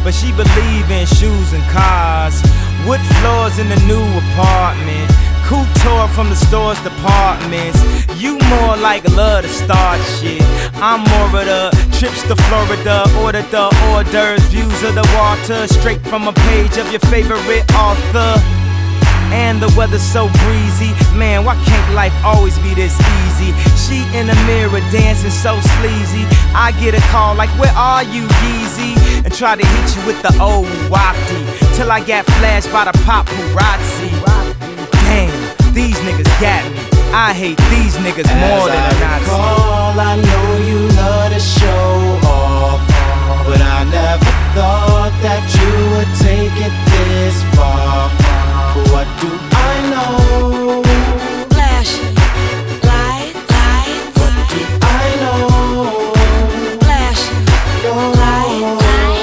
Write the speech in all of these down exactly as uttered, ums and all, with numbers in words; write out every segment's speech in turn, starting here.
but she believe in shoes and cars. Wood floors in the new apartment, couture from the store's departments. You more like love to start shit. I'm more of the trips to Florida, order the hors d'oeuvres, views of the water, straight from a page of your favorite author. And the weather's so breezy, man, why can't life always be this easy? She in the mirror dancing so sleazy. I get a call like, where are you, Yeezy? And try to hit you with the old wafty, till I got flashed by the paparazzi. Damn, these niggas got me. I hate these niggas more than a Nazi. Recall, I know you love to show off, but I never thought that you would take it this far. What do I know? Flashing lights, lights. What do I know? Flashing lights.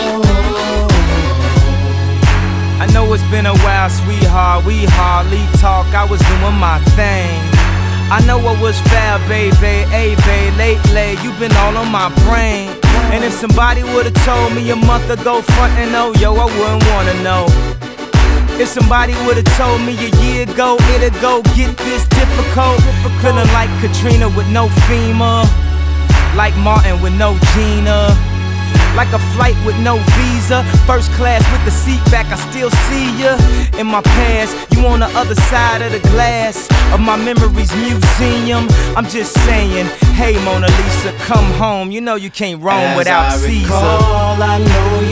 I know it's been a while, sweetheart, we hardly talk. I was doing my thing. I know I was foul, baby, hey, babe, lately you been all on my brain. And if somebody would've told me a month ago, front and oh, yo, I wouldn't wanna know. If somebody would've told me a year ago, it'd go get this difficult. Feeling like Katrina with no FEMA, like Martin with no Gina, like a flight with no visa, first class with the seat back, I still see ya. In my past, you on the other side of the glass of my memories museum. I'm just saying, hey Mona Lisa, come home. You know you can't roam As without I Caesar. recall, I know